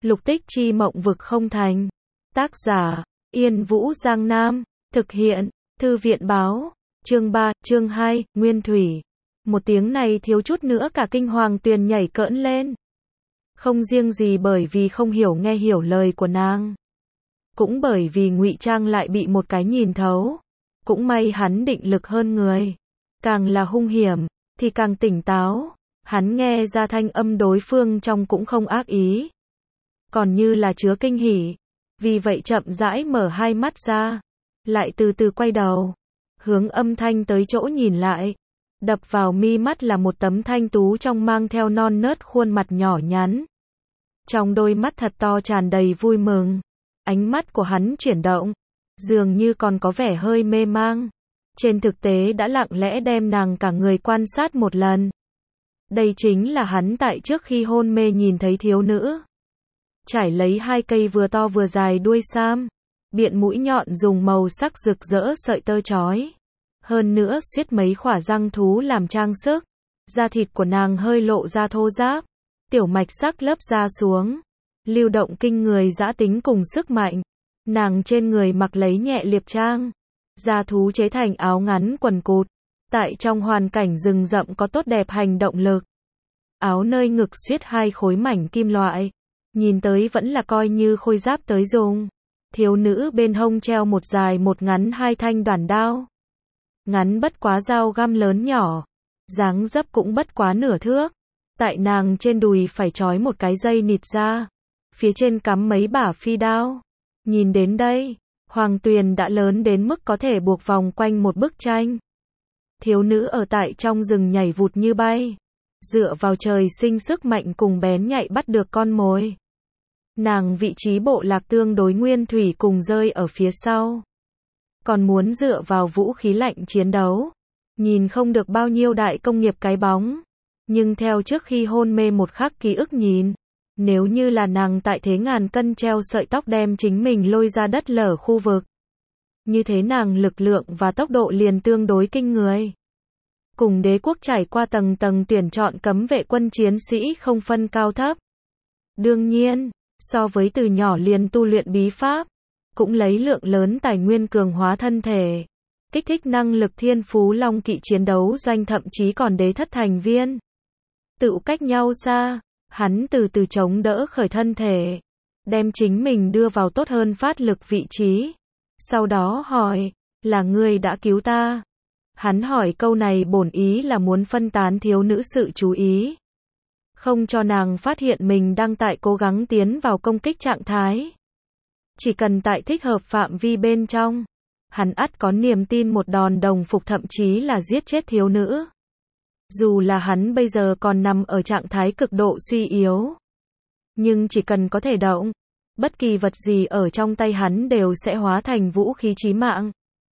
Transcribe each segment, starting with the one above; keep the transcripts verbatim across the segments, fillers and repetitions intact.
Lục Tích Chi mộng vực không thành. Tác giả, Yên Vũ Giang Nam. Thực hiện, Thư viện báo. Chương ba, chương hai, Nguyên Thủy. Một tiếng này thiếu chút nữa cả kinh Hoàng Tuyền nhảy cỡn lên. Không riêng gì bởi vì không hiểu nghe hiểu lời của nàng. Cũng bởi vì ngụy trang lại bị một cái nhìn thấu. Cũng may hắn định lực hơn người. Càng là hung hiểm, thì càng tỉnh táo. Hắn nghe ra thanh âm đối phương trong cũng không ác ý. Còn như là chứa kinh hỉ. Vì vậy chậm rãi mở hai mắt ra. Lại từ từ quay đầu. Hướng âm thanh tới chỗ nhìn lại. Đập vào mi mắt là một tấm thanh tú trong mang theo non nớt khuôn mặt nhỏ nhắn. Trong đôi mắt thật to tràn đầy vui mừng. Ánh mắt của hắn chuyển động. Dường như còn có vẻ hơi mê mang. Trên thực tế đã lặng lẽ đem nàng cả người quan sát một lần. Đây chính là hắn tại trước khi hôn mê nhìn thấy thiếu nữ. Trải lấy hai cây vừa to vừa dài đuôi sam. Biện mũi nhọn dùng màu sắc rực rỡ sợi tơ chói. Hơn nữa xiết mấy khỏa răng thú làm trang sức. Da thịt của nàng hơi lộ ra thô ráp. Tiểu mạch sắc lớp da xuống. Lưu động kinh người dã tính cùng sức mạnh. Nàng trên người mặc lấy nhẹ liệp trang. Da thú chế thành áo ngắn quần cụt. Tại trong hoàn cảnh rừng rậm có tốt đẹp hành động lực. Áo nơi ngực xiết hai khối mảnh kim loại. Nhìn tới vẫn là coi như khôi giáp tới dùng. Thiếu nữ bên hông treo một dài một ngắn hai thanh đoản đao. Ngắn bất quá dao găm lớn nhỏ. Dáng dấp cũng bất quá nửa thước. Tại nàng trên đùi phải trói một cái dây nịt ra. Phía trên cắm mấy bả phi đao. Nhìn đến đây, Hoàng Tuyền đã lớn đến mức có thể buộc vòng quanh một bức tranh. Thiếu nữ ở tại trong rừng nhảy vụt như bay. Dựa vào trời sinh sức mạnh cùng bén nhạy bắt được con mồi. Nàng vị trí bộ lạc tương đối Nguyên Thủy cùng rơi ở phía sau. Còn muốn dựa vào vũ khí lạnh chiến đấu. Nhìn không được bao nhiêu đại công nghiệp cái bóng. Nhưng theo trước khi hôn mê một khắc ký ức nhìn. Nếu như là nàng tại thế ngàn cân treo sợi tóc đem chính mình lôi ra đất lở khu vực. Như thế nàng lực lượng và tốc độ liền tương đối kinh người. Cùng đế quốc trải qua tầng tầng tuyển chọn cấm vệ quân chiến sĩ không phân cao thấp. Đương nhiên, so với từ nhỏ liền tu luyện bí pháp, cũng lấy lượng lớn tài nguyên cường hóa thân thể, kích thích năng lực thiên phú long kỵ chiến đấu doanh thậm chí còn đế thất thành viên. Tự cách nhau xa, hắn từ từ chống đỡ khởi thân thể, đem chính mình đưa vào tốt hơn phát lực vị trí. Sau đó hỏi, là ngươi đã cứu ta? Hắn hỏi câu này bổn ý là muốn phân tán thiếu nữ sự chú ý. Không cho nàng phát hiện mình đang tại cố gắng tiến vào công kích trạng thái. Chỉ cần tại thích hợp phạm vi bên trong. Hắn ắt có niềm tin một đòn đồng phục thậm chí là giết chết thiếu nữ. Dù là hắn bây giờ còn nằm ở trạng thái cực độ suy yếu. Nhưng chỉ cần có thể động. Bất kỳ vật gì ở trong tay hắn đều sẽ hóa thành vũ khí chí mạng.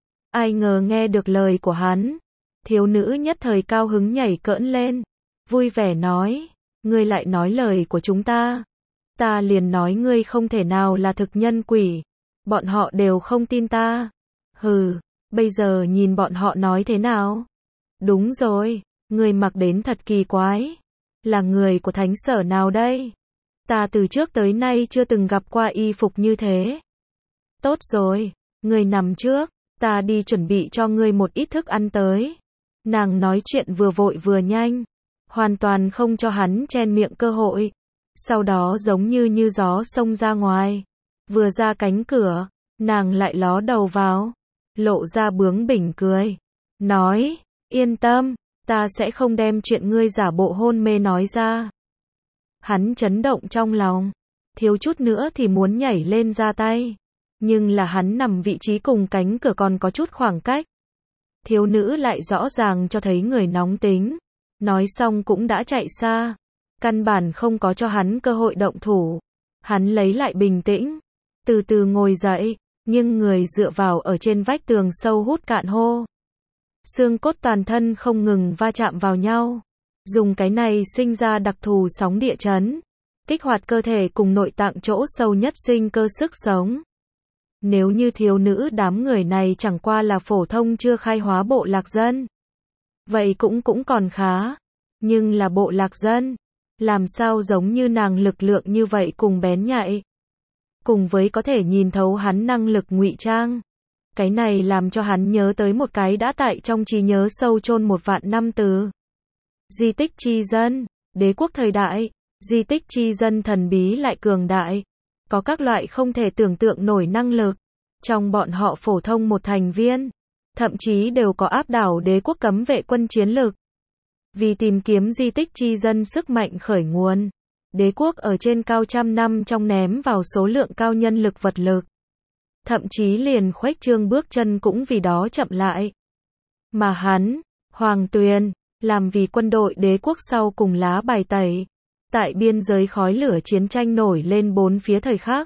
Ai ngờ nghe được lời của hắn. Thiếu nữ nhất thời cao hứng nhảy cỡn lên. Vui vẻ nói. Ngươi lại nói lời của chúng ta. Ta liền nói ngươi không thể nào là thực nhân quỷ. Bọn họ đều không tin ta. Hừ, bây giờ nhìn bọn họ nói thế nào? Đúng rồi, ngươi mặc đến thật kỳ quái. Là người của thánh sở nào đây? Ta từ trước tới nay chưa từng gặp qua y phục như thế. Tốt rồi, ngươi nằm trước. Ta đi chuẩn bị cho ngươi một ít thức ăn tới. Nàng nói chuyện vừa vội vừa nhanh. Hoàn toàn không cho hắn chen miệng cơ hội. Sau đó giống như như gió xông ra ngoài. Vừa ra cánh cửa, nàng lại ló đầu vào. Lộ ra bướng bỉnh cười. Nói, yên tâm, ta sẽ không đem chuyện ngươi giả bộ hôn mê nói ra. Hắn chấn động trong lòng. Thiếu chút nữa thì muốn nhảy lên ra tay. Nhưng là hắn nằm vị trí cùng cánh cửa còn có chút khoảng cách. Thiếu nữ lại rõ ràng cho thấy người nóng tính. Nói xong cũng đã chạy xa. Căn bản không có cho hắn cơ hội động thủ. Hắn lấy lại bình tĩnh. Từ từ ngồi dậy. Nhưng người dựa vào ở trên vách tường sâu hút cạn hô. Xương cốt toàn thân không ngừng va chạm vào nhau. Dùng cái này sinh ra đặc thù sóng địa chấn. Kích hoạt cơ thể cùng nội tạng chỗ sâu nhất sinh cơ sức sống. Nếu như thiếu nữ đám người này chẳng qua là phổ thông chưa khai hóa bộ lạc dân. Vậy cũng cũng còn khá. Nhưng là bộ lạc dân. Làm sao giống như nàng lực lượng như vậy cùng bén nhạy. Cùng với có thể nhìn thấu hắn năng lực ngụy trang. Cái này làm cho hắn nhớ tới một cái đã tại trong trí nhớ sâu chôn một vạn năm từ. Di tích chi dân, đế quốc thời đại, di tích chi dân thần bí lại cường đại. Có các loại không thể tưởng tượng nổi năng lực. Trong bọn họ phổ thông một thành viên, thậm chí đều có áp đảo đế quốc cấm vệ quân chiến lược. Vì tìm kiếm di tích chi dân sức mạnh khởi nguồn, đế quốc ở trên cao trăm năm trong ném vào số lượng cao nhân lực vật lực. Thậm chí liền khuếch trương bước chân cũng vì đó chậm lại. Mà hắn, Hoàng Tuyền, làm vì quân đội đế quốc sau cùng lá bài tẩy. Tại biên giới khói lửa chiến tranh nổi lên bốn phía thời khắc.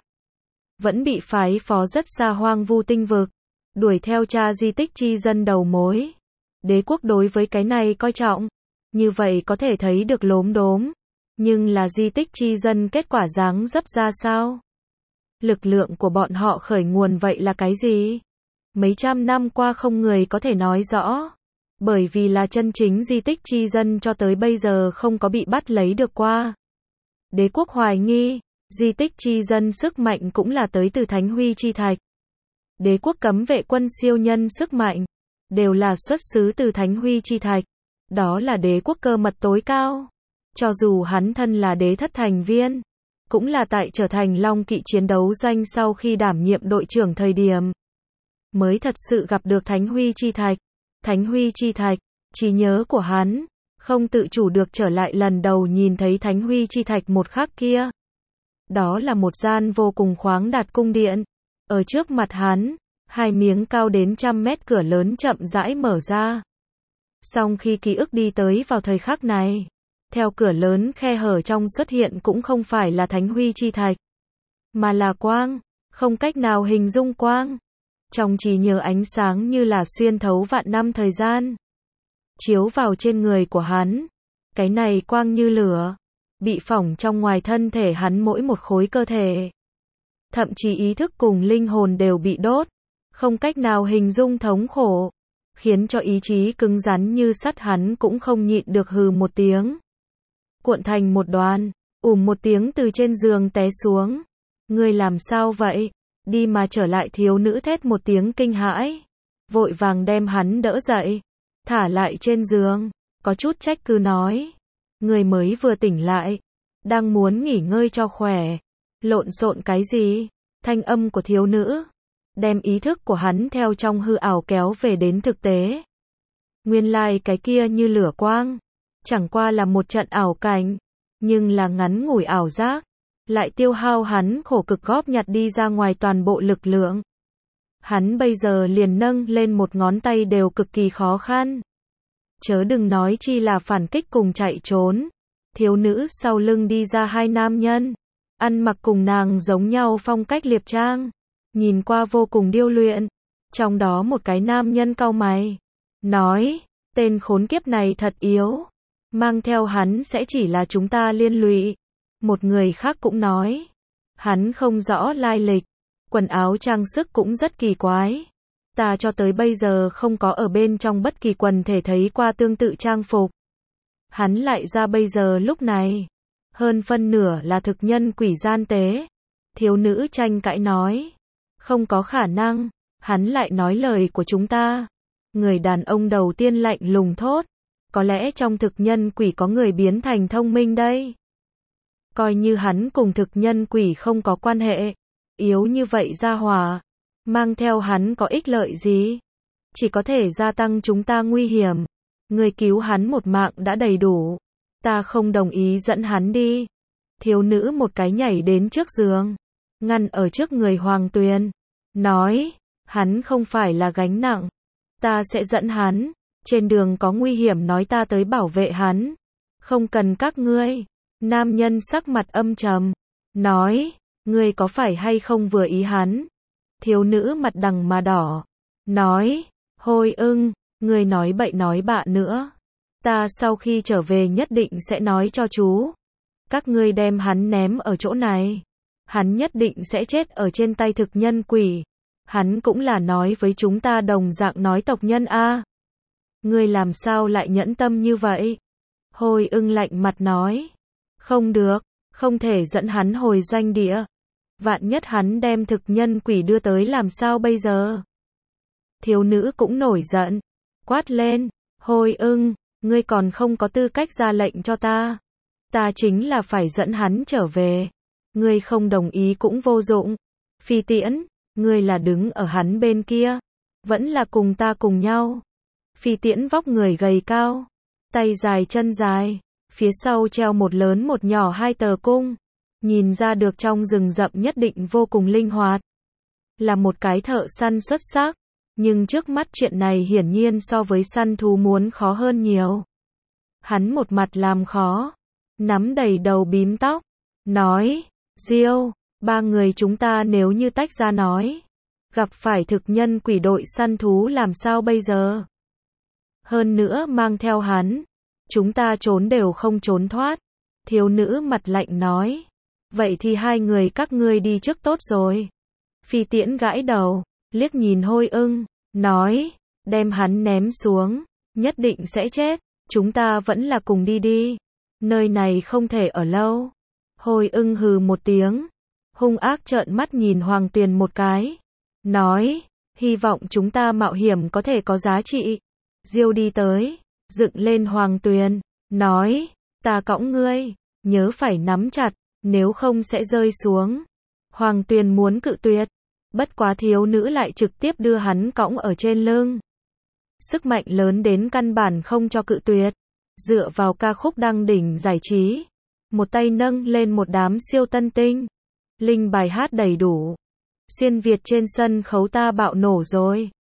Vẫn bị phái phó rất xa hoang vu tinh vực. Đuổi theo tra di tích chi dân đầu mối. Đế quốc đối với cái này coi trọng. Như vậy có thể thấy được lốm đốm. Nhưng là di tích chi dân kết quả dáng dấp ra sao? Lực lượng của bọn họ khởi nguồn vậy là cái gì? Mấy trăm năm qua không người có thể nói rõ. Bởi vì là chân chính di tích chi dân cho tới bây giờ không có bị bắt lấy được qua. Đế quốc hoài nghi, di tích chi dân sức mạnh cũng là tới từ Thánh Huy chi thạch. Đế quốc cấm vệ quân siêu nhân sức mạnh, đều là xuất xứ từ Thánh Huy chi thạch. Đó là đế quốc cơ mật tối cao. Cho dù hắn thân là đế thất thành viên, cũng là tại trở thành Long Kỵ chiến đấu doanh sau khi đảm nhiệm đội trưởng thời điểm, mới thật sự gặp được Thánh Huy chi thạch. Thánh Huy chi thạch, trí nhớ của hắn, không tự chủ được trở lại lần đầu nhìn thấy Thánh Huy chi thạch một khắc kia. Đó là một gian vô cùng khoáng đạt cung điện. Ở trước mặt hắn, hai miếng cao đến trăm mét cửa lớn chậm rãi mở ra. Song khi ký ức đi tới vào thời khắc này, theo cửa lớn khe hở trong xuất hiện cũng không phải là Thánh Huy chi thạch, mà là quang, không cách nào hình dung quang. Trong trí nhớ ánh sáng như là xuyên thấu vạn năm thời gian, chiếu vào trên người của hắn. Cái này quang như lửa, bị phỏng trong ngoài thân thể hắn mỗi một khối cơ thể. Thậm chí ý thức cùng linh hồn đều bị đốt, không cách nào hình dung thống khổ, khiến cho ý chí cứng rắn như sắt hắn cũng không nhịn được hừ một tiếng. Cuộn thành một đoàn, ùm một tiếng từ trên giường té xuống. Ngươi làm sao vậy? Đi mà trở lại, thiếu nữ thét một tiếng kinh hãi. Vội vàng đem hắn đỡ dậy, thả lại trên giường, có chút trách cứ nói. Người mới vừa tỉnh lại, đang muốn nghỉ ngơi cho khỏe. Lộn xộn cái gì? Thanh âm của thiếu nữ, đem ý thức của hắn theo trong hư ảo kéo về đến thực tế. Nguyên lai cái kia như lửa quang, chẳng qua là một trận ảo cảnh, nhưng là ngắn ngủi ảo giác, lại tiêu hao hắn khổ cực góp nhặt đi ra ngoài toàn bộ lực lượng. Hắn bây giờ liền nâng lên một ngón tay đều cực kỳ khó khăn. Chớ đừng nói chi là phản kích cùng chạy trốn. Thiếu nữ sau lưng đi ra hai nam nhân, ăn mặc cùng nàng giống nhau phong cách liệp trang, nhìn qua vô cùng điêu luyện. Trong đó một cái nam nhân cau mày, nói, tên khốn kiếp này thật yếu, mang theo hắn sẽ chỉ là chúng ta liên lụy. Một người khác cũng nói, hắn không rõ lai lịch, quần áo trang sức cũng rất kỳ quái. Ta cho tới bây giờ không có ở bên trong bất kỳ quần thể thấy qua tương tự trang phục. Hắn lại ra bây giờ lúc này, hơn phân nửa là thực nhân quỷ gian tế. Thiếu nữ tranh cãi nói, không có khả năng, hắn lại nói lời của chúng ta. Người đàn ông đầu tiên lạnh lùng thốt, có lẽ trong thực nhân quỷ có người biến thành thông minh đây. Coi như hắn cùng thực nhân quỷ không có quan hệ, yếu như vậy ra hỏa, mang theo hắn có ích lợi gì? Chỉ có thể gia tăng chúng ta nguy hiểm. Người cứu hắn một mạng đã đầy đủ, ta không đồng ý dẫn hắn đi. Thiếu nữ một cái nhảy đến trước giường, ngăn ở trước người Hoàng Tuyền, nói, hắn không phải là gánh nặng, ta sẽ dẫn hắn, trên đường có nguy hiểm nói ta tới bảo vệ hắn, không cần các ngươi. Nam nhân sắc mặt âm trầm, nói, ngươi có phải hay không vừa ý hắn? Thiếu nữ mặt đằng mà đỏ, nói, Hôi ưng, ngươi nói bậy nói bạ nữa. Ta sau khi trở về nhất định sẽ nói cho chú. Các ngươi đem hắn ném ở chỗ này, hắn nhất định sẽ chết ở trên tay thực nhân quỷ. Hắn cũng là nói với chúng ta đồng dạng nói tộc nhân a. Ngươi làm sao lại nhẫn tâm như vậy? Hôi ưng lạnh mặt nói. Không được, không thể dẫn hắn hồi doanh địa. Vạn nhất hắn đem thực nhân quỷ đưa tới làm sao bây giờ? Thiếu nữ cũng nổi giận, quát lên, Hôi Ưng, ngươi còn không có tư cách ra lệnh cho ta. Ta chính là phải dẫn hắn trở về. Ngươi không đồng ý cũng vô dụng. Phi Tiễn, ngươi là đứng ở hắn bên kia, vẫn là cùng ta cùng nhau. Phi Tiễn vóc người gầy cao, tay dài chân dài, phía sau treo một lớn một nhỏ hai tờ cung, nhìn ra được trong rừng rậm nhất định vô cùng linh hoạt. Là một cái thợ săn xuất sắc, nhưng trước mắt chuyện này hiển nhiên so với săn thú muốn khó hơn nhiều. Hắn một mặt làm khó, nắm đầy đầu bím tóc, nói, Diêu, ba người chúng ta nếu như tách ra nói, gặp phải thực nhân quỷ đội săn thú làm sao bây giờ? Hơn nữa mang theo hắn, chúng ta trốn đều không trốn thoát. Thiếu nữ mặt lạnh nói, vậy thì hai người các ngươi đi trước tốt rồi. Phi Tiễn gãi đầu, liếc nhìn Hôi Ưng, nói, đem hắn ném xuống, nhất định sẽ chết, chúng ta vẫn là cùng đi đi, nơi này không thể ở lâu. Hôi Ưng hừ một tiếng, hung ác trợn mắt nhìn Hoàng Tuyền một cái, nói, hy vọng chúng ta mạo hiểm có thể có giá trị. Diêu đi tới, dựng lên Hoàng Tuyền, nói, ta cõng ngươi, nhớ phải nắm chặt, nếu không sẽ rơi xuống. Hoàng Tuyền muốn cự tuyệt, bất quá thiếu nữ lại trực tiếp đưa hắn cõng ở trên lưng. Sức mạnh lớn đến căn bản không cho cự tuyệt, dựa vào ca khúc đăng đỉnh giải trí, một tay nâng lên một đám siêu tân tinh, linh bài hát đầy đủ. Xuyên Việt trên sân khấu ta bạo nổ rồi.